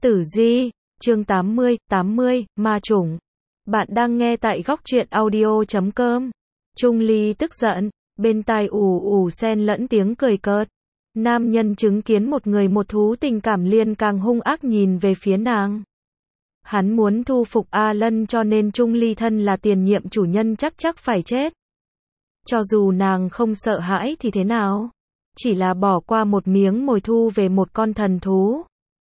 Tử Di, chương 80, ma chủng. Bạn đang nghe tại góc truyện audio.com. Trung Ly tức giận, bên tai ù ù xen lẫn tiếng cười cợt. Nam nhân chứng kiến một người một thú tình cảm liền càng hung ác nhìn về phía nàng. Hắn muốn thu phục A Lân cho nên Trung Ly thân là tiền nhiệm chủ nhân chắc phải chết. Cho dù nàng không sợ hãi thì thế nào? Chỉ là bỏ qua một miếng mồi thu về một con thần thú.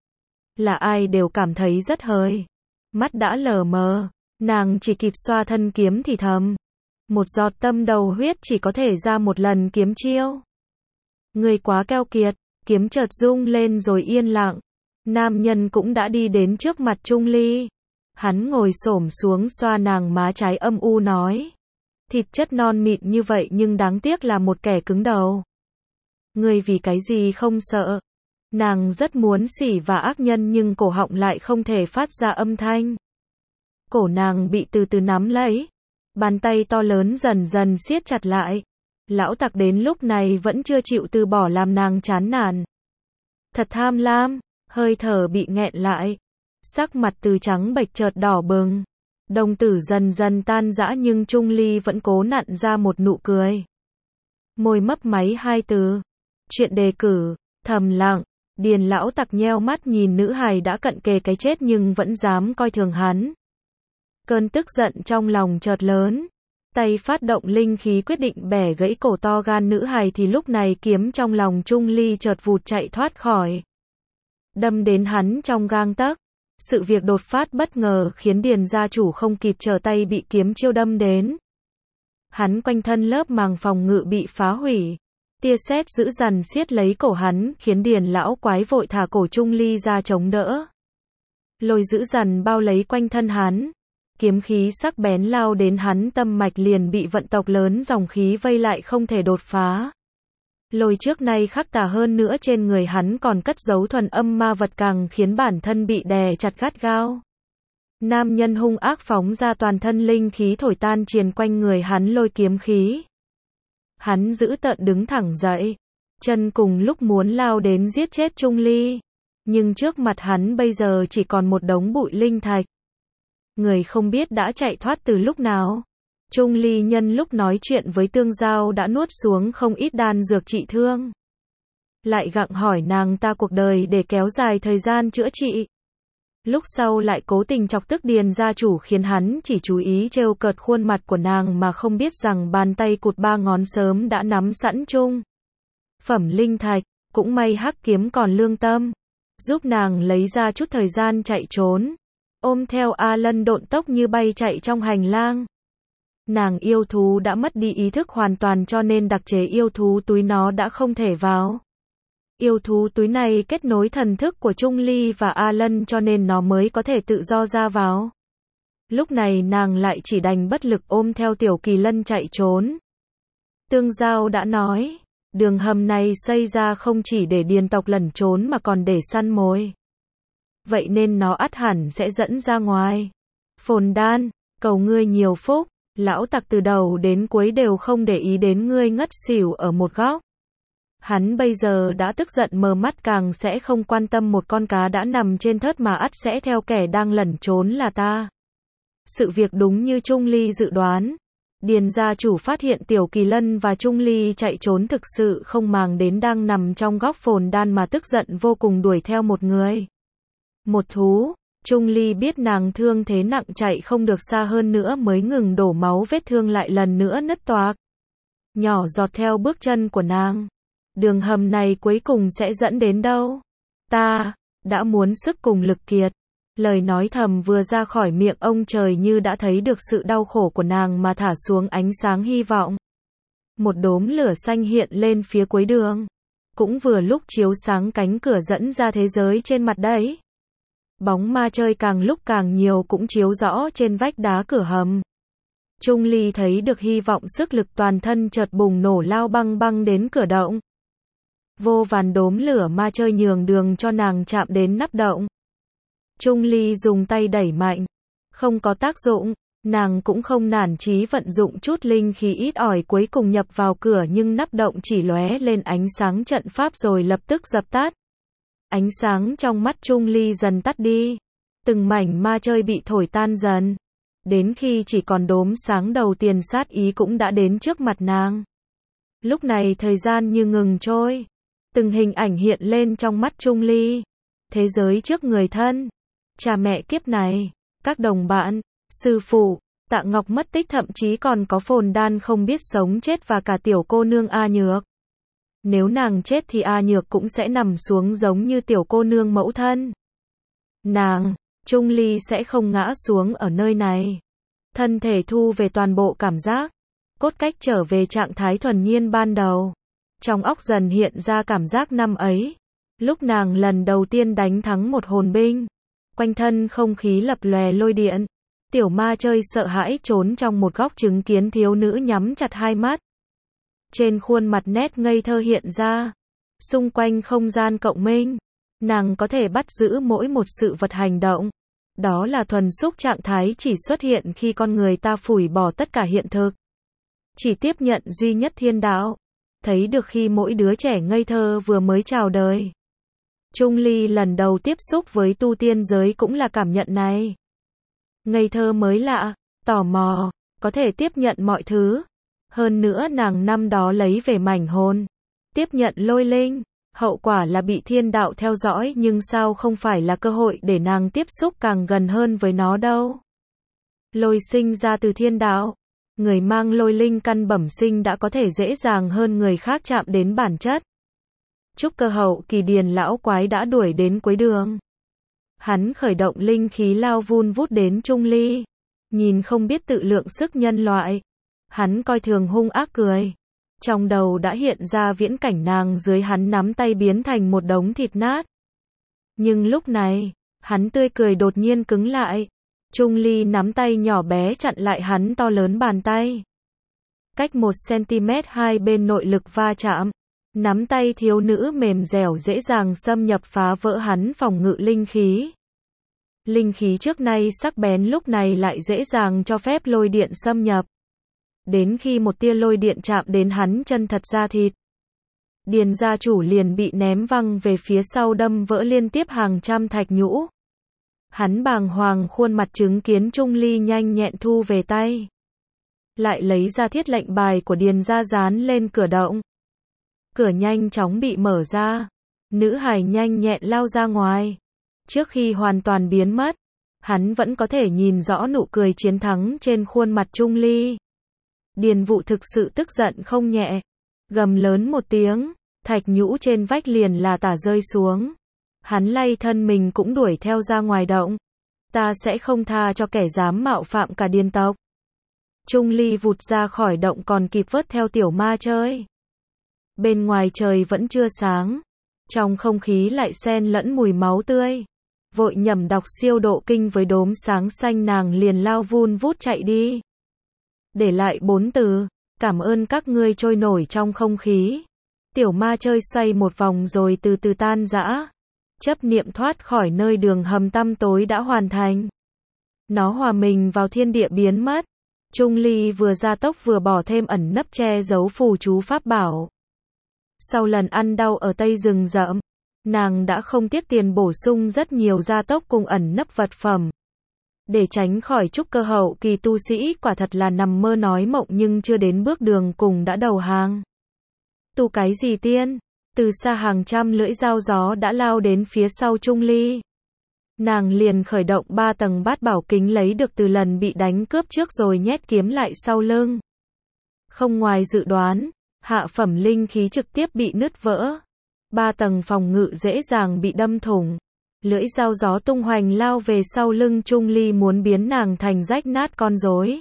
Là ai đều cảm thấy rất hời. Mắt đã lờ mờ, nàng chỉ kịp xoa thân kiếm thì thầm. Một giọt tâm đầu huyết chỉ có thể ra một lần kiếm chiêu. Người quá keo kiệt, kiếm chợt rung lên rồi yên lặng. Nam nhân cũng đã đi đến trước mặt Trung Ly. Hắn ngồi xổm xuống xoa nàng má trái âm u nói. Thịt chất non mịn như vậy nhưng đáng tiếc là một kẻ cứng đầu. Ngươi vì cái gì không sợ? Nàng rất muốn xỉ vả ác nhân nhưng cổ họng lại không thể phát ra âm thanh. Cổ nàng bị từ từ nắm lấy. Bàn tay to lớn dần dần siết chặt lại. Lão tặc đến lúc này vẫn chưa chịu từ bỏ làm nàng chán nản. Thật tham lam, hơi thở bị nghẹn lại. Sắc mặt từ trắng bệch chợt đỏ bừng. Đồng tử dần dần tan rã nhưng Trung Ly vẫn cố nặn ra một nụ cười. Môi mấp máy hai từ. Chuyện đề cử, thầm lặng. Điền lão tặc nheo mắt nhìn nữ hài đã cận kề cái chết nhưng vẫn dám coi thường hắn. Cơn tức giận trong lòng chợt lớn. Tay phát động linh khí quyết định bẻ gãy cổ to gan nữ hài thì lúc này kiếm trong lòng Trung Ly chợt vụt chạy thoát khỏi. Đâm đến hắn trong gang tấc. Sự việc đột phát bất ngờ khiến Điền gia chủ không kịp trở tay bị kiếm chiêu đâm đến. Hắn quanh thân lớp màng phòng ngự bị phá hủy. Tia sét dữ dằn siết lấy cổ hắn khiến Điền lão quái vội thả cổ Trung Ly ra chống đỡ. Lôi dữ dằn bao lấy quanh thân hắn. Kiếm khí sắc bén lao đến hắn tâm mạch liền bị vận tộc lớn dòng khí vây lại không thể đột phá. Lôi trước nay khắc tà hơn nữa trên người hắn còn cất giấu thuần âm ma vật càng khiến bản thân bị đè chặt gắt gao. Nam nhân hung ác phóng ra toàn thân linh khí thổi tan triền quanh người hắn lôi kiếm khí. Hắn giữ tợn đứng thẳng dậy. Chân cùng lúc muốn lao đến giết chết Trung Ly. Nhưng trước mặt hắn bây giờ chỉ còn một đống bụi linh thạch. Người không biết đã chạy thoát từ lúc nào. Trung Ly nhân lúc nói chuyện với Tương Giao đã nuốt xuống không ít đan dược trị thương. Lại gặng hỏi nàng ta cuộc đời để kéo dài thời gian chữa trị. Lúc sau lại cố tình chọc tức Điền gia chủ khiến hắn chỉ chú ý trêu cợt khuôn mặt của nàng mà không biết rằng bàn tay cụt ba ngón sớm đã nắm sẵn chung. Phẩm linh thạch, cũng may hắc kiếm còn lương tâm. Giúp nàng lấy ra chút thời gian chạy trốn. Ôm theo A Lân độn tốc như bay chạy trong hành lang. Nàng yêu thú đã mất đi ý thức hoàn toàn cho nên đặc chế yêu thú túi nó đã không thể vào. Yêu thú túi này kết nối thần thức của Trung Ly và A Lân cho nên nó mới có thể tự do ra vào. Lúc này nàng lại chỉ đành bất lực ôm theo Tiểu Kỳ Lân chạy trốn. Tương Giao đã nói, đường hầm này xây ra không chỉ để điền tộc lẩn trốn mà còn để săn mồi. Vậy nên nó ắt hẳn sẽ dẫn ra ngoài. Phồn Đan, cầu ngươi nhiều phúc. Lão tặc từ đầu đến cuối đều không để ý đến ngươi ngất xỉu ở một góc. Hắn bây giờ đã tức giận mờ mắt càng sẽ không quan tâm một con cá đã nằm trên thớt mà ắt sẽ theo kẻ đang lẩn trốn là ta. Sự việc đúng như Trung Ly dự đoán. Điền gia chủ phát hiện Tiểu Kỳ Lân và Trung Ly chạy trốn thực sự không màng đến đang nằm trong góc Phồn Đan mà tức giận vô cùng đuổi theo một người. Một thú. Trung Ly biết nàng thương thế nặng chạy không được xa hơn nữa mới ngừng đổ máu vết thương lại lần nữa nứt toạc. Nhỏ giọt theo bước chân của nàng. Đường hầm này cuối cùng sẽ dẫn đến đâu? Ta đã muốn sức cùng lực kiệt. Lời nói thầm vừa ra khỏi miệng ông trời như đã thấy được sự đau khổ của nàng mà thả xuống ánh sáng hy vọng. Một đốm lửa xanh hiện lên phía cuối đường. Cũng vừa lúc chiếu sáng cánh cửa dẫn ra thế giới trên mặt đấy. Bóng ma chơi càng lúc càng nhiều cũng chiếu rõ trên vách đá cửa hầm. Trung Ly thấy được hy vọng sức lực toàn thân chợt bùng nổ lao băng băng đến cửa động. Vô vàn đốm lửa ma chơi nhường đường cho nàng chạm đến nắp động. Trung Ly dùng tay đẩy mạnh. Không có tác dụng, nàng cũng không nản chí vận dụng chút linh khí ít ỏi cuối cùng nhập vào cửa nhưng nắp động chỉ lóe lên ánh sáng trận pháp rồi lập tức dập tắt. Ánh sáng trong mắt Trung Ly dần tắt đi. Từng mảnh ma chơi bị thổi tan dần. Đến khi chỉ còn đốm sáng đầu tiên sát ý cũng đã đến trước mặt nàng. Lúc này thời gian như ngừng trôi. Từng hình ảnh hiện lên trong mắt Trung Ly. Thế giới trước người thân. Cha mẹ kiếp này. Các đồng bạn. Sư phụ. Tạ Ngọc mất tích, thậm chí còn có Phồn Đan không biết sống chết và cả tiểu cô nương A Nhược. Nếu nàng chết thì A Nhược cũng sẽ nằm xuống giống như tiểu cô nương mẫu thân. Nàng, Trung Ly sẽ không ngã xuống ở nơi này. Thân thể thu về toàn bộ cảm giác. Cốt cách trở về trạng thái thuần nhiên ban đầu. Trong óc dần hiện ra cảm giác năm ấy. Lúc nàng lần đầu tiên đánh thắng một hồn binh. Quanh thân không khí lập lòe lôi điện. Tiểu ma chơi sợ hãi trốn trong một góc chứng kiến thiếu nữ nhắm chặt hai mắt. Trên khuôn mặt nét ngây thơ hiện ra. Xung quanh không gian cộng minh. Nàng có thể bắt giữ mỗi một sự vật hành động. Đó là thuần xúc trạng thái chỉ xuất hiện khi con người ta phủi bỏ tất cả hiện thực. Chỉ tiếp nhận duy nhất thiên đạo. Thấy được khi mỗi đứa trẻ ngây thơ vừa mới chào đời. Trung Ly lần đầu tiếp xúc với tu tiên giới cũng là cảm nhận này. Ngây thơ mới lạ, tò mò, có thể tiếp nhận mọi thứ. Hơn nữa nàng năm đó lấy về mảnh hồn. Tiếp nhận lôi linh. Hậu quả là bị thiên đạo theo dõi, nhưng sao không phải là cơ hội để nàng tiếp xúc càng gần hơn với nó đâu. Lôi sinh ra từ thiên đạo. Người mang lôi linh căn bẩm sinh đã có thể dễ dàng hơn người khác chạm đến bản chất. Trúc cơ hậu kỳ Điền lão quái đã đuổi đến cuối đường. Hắn khởi động linh khí lao vun vút đến Trung Ly. Nhìn không biết tự lượng sức nhân loại. Hắn coi thường hung ác cười. Trong đầu đã hiện ra viễn cảnh nàng dưới hắn nắm tay biến thành một đống thịt nát. Nhưng lúc này, hắn tươi cười đột nhiên cứng lại. Trung Ly nắm tay nhỏ bé chặn lại hắn to lớn bàn tay. Cách 1 cm hai bên nội lực va chạm. Nắm tay thiếu nữ mềm dẻo dễ dàng xâm nhập phá vỡ hắn phòng ngự linh khí. Linh khí trước nay sắc bén lúc này lại dễ dàng cho phép lôi điện xâm nhập. Đến khi một tia lôi điện chạm đến hắn chân thật da thịt. Điền gia chủ liền bị ném văng về phía sau, đâm vỡ liên tiếp hàng trăm thạch nhũ. Hắn bàng hoàng khuôn mặt chứng kiến Trung Ly nhanh nhẹn thu về tay. Lại lấy ra thiết lệnh bài của Điền gia dán lên cửa động. Cửa nhanh chóng bị mở ra. Nữ hài nhanh nhẹn lao ra ngoài. Trước khi hoàn toàn biến mất, hắn vẫn có thể nhìn rõ nụ cười chiến thắng trên khuôn mặt Trung Ly. Điền Vụ thực sự tức giận không nhẹ. Gầm lớn một tiếng, thạch nhũ trên vách liền là tả rơi xuống. Hắn lay thân mình cũng đuổi theo ra ngoài động. Ta sẽ không tha cho kẻ dám mạo phạm cả Điền tộc. Trung Ly vụt ra khỏi động còn kịp vớt theo tiểu ma chơi. Bên ngoài trời vẫn chưa sáng. Trong không khí lại xen lẫn mùi máu tươi. Vội nhẩm đọc siêu độ kinh với đốm sáng xanh, nàng liền lao vun vút chạy đi. Để lại 4 từ, cảm ơn các ngươi trôi nổi trong không khí. Tiểu ma chơi xoay một vòng rồi từ từ tan rã. Chấp niệm thoát khỏi nơi đường hầm tăm tối đã hoàn thành. Nó hòa mình vào thiên địa biến mất. Trung Ly vừa gia tốc vừa bỏ thêm ẩn nấp che giấu phù chú pháp bảo. Sau lần ăn đau ở Tây rừng rậm, nàng đã không tiếc tiền bổ sung rất nhiều gia tốc cùng ẩn nấp vật phẩm. Để tránh khỏi trúc cơ hậu kỳ tu sĩ quả thật là nằm mơ nói mộng, nhưng chưa đến bước đường cùng đã đầu hàng. Tu cái gì tiên? Từ xa hàng trăm lưỡi dao gió đã lao đến phía sau Trung Ly. Nàng liền khởi động 3 tầng bát bảo kính lấy được từ lần bị đánh cướp trước rồi nhét kiếm lại sau lưng. Không ngoài dự đoán, hạ phẩm linh khí trực tiếp bị nứt vỡ. 3 tầng phòng ngự dễ dàng bị đâm thủng. Lưỡi dao gió tung hoành lao về sau lưng Trung Ly, muốn biến nàng thành rách nát con rối.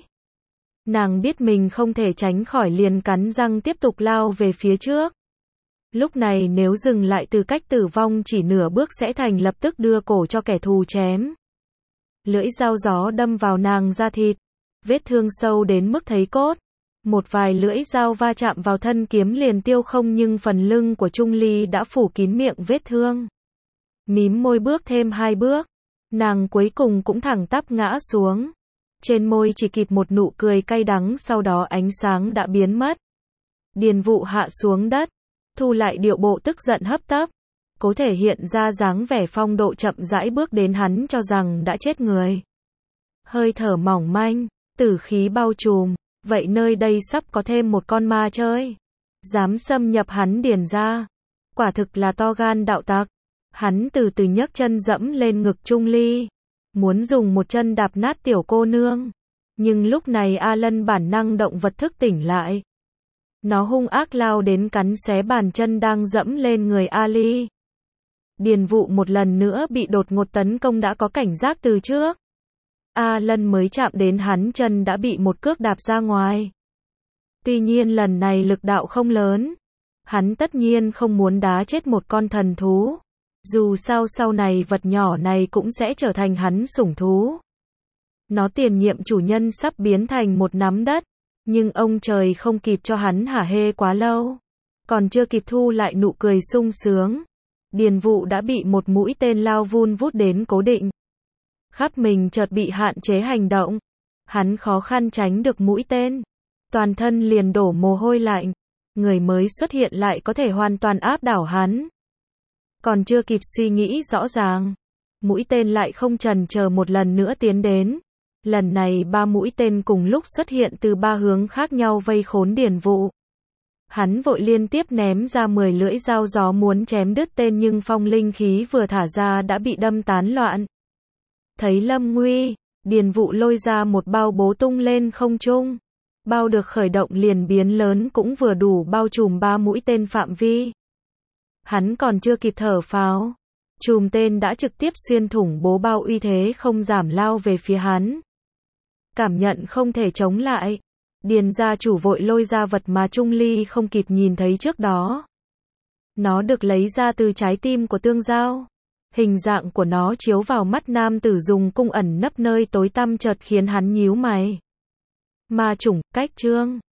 Nàng biết mình không thể tránh khỏi liền cắn răng tiếp tục lao về phía trước. Lúc này nếu dừng lại từ cách tử vong chỉ nửa bước sẽ thành lập tức đưa cổ cho kẻ thù chém. Lưỡi dao gió đâm vào nàng da thịt. Vết thương sâu đến mức thấy cốt. Một vài lưỡi dao va chạm vào thân kiếm liền tiêu không, nhưng phần lưng của Trung Ly đã phủ kín miệng vết thương. Mím môi bước thêm 2 bước. Nàng cuối cùng cũng thẳng tắp ngã xuống. Trên môi chỉ kịp một nụ cười cay đắng, sau đó ánh sáng đã biến mất. Điền Vụ hạ xuống đất. Thu lại điệu bộ tức giận hấp tấp. cố thể hiện ra dáng vẻ phong độ chậm rãi bước đến hắn cho rằng đã chết người. Hơi thở mỏng manh, tử khí bao trùm, vậy nơi đây sắp có thêm một con ma chơi. Dám xâm nhập hắn điền ra. Quả thực là to gan đạo tặc. Hắn từ từ nhấc chân dẫm lên ngực Trung Ly. Muốn dùng một chân đạp nát tiểu cô nương. Nhưng lúc này A Lân bản năng động vật thức tỉnh lại. Nó hung ác lao đến cắn xé bàn chân đang dẫm lên người Ali. Điền Vụ một lần nữa bị đột ngột tấn công đã có cảnh giác từ trước. A Lân mới chạm đến hắn chân đã bị một cước đạp ra ngoài. Tuy nhiên lần này lực đạo không lớn. Hắn tất nhiên không muốn đá chết một con thần thú. Dù sao sau này vật nhỏ này cũng sẽ trở thành hắn sủng thú. Nó tiền nhiệm chủ nhân sắp biến thành một nắm đất. Nhưng ông trời không kịp cho hắn hả hê quá lâu. Còn chưa kịp thu lại nụ cười sung sướng. Điền Vụ đã bị một mũi tên lao vun vút đến cố định. Khắp mình chợt bị hạn chế hành động. Hắn khó khăn tránh được mũi tên. Toàn thân liền đổ mồ hôi lạnh. Người mới xuất hiện lại có thể hoàn toàn áp đảo hắn. Còn chưa kịp suy nghĩ rõ ràng. Mũi tên lại không chần chờ một lần nữa tiến đến. Lần này 3 mũi tên cùng lúc xuất hiện từ 3 hướng khác nhau vây khốn Điền Vụ. Hắn vội liên tiếp ném ra 10 lưỡi dao gió muốn chém đứt tên nhưng phong linh khí vừa thả ra đã bị đâm tán loạn. Thấy lâm nguy, Điền Vụ lôi ra một bao bố tung lên không trung. Bao được khởi động liền biến lớn cũng vừa đủ bao trùm 3 mũi tên phạm vi. Hắn còn chưa kịp thở phào. Chùm tên đã trực tiếp xuyên thủng bố bao uy thế không giảm lao về phía hắn. Cảm nhận không thể chống lại. Điền gia chủ vội lôi ra vật mà Trung Ly không kịp nhìn thấy trước đó. Nó được lấy ra từ trái tim của Tương Giao. Hình dạng của nó chiếu vào mắt nam tử dùng cung ẩn nấp nơi tối tăm chợt khiến hắn nhíu mày. Ma chủng, cách chương.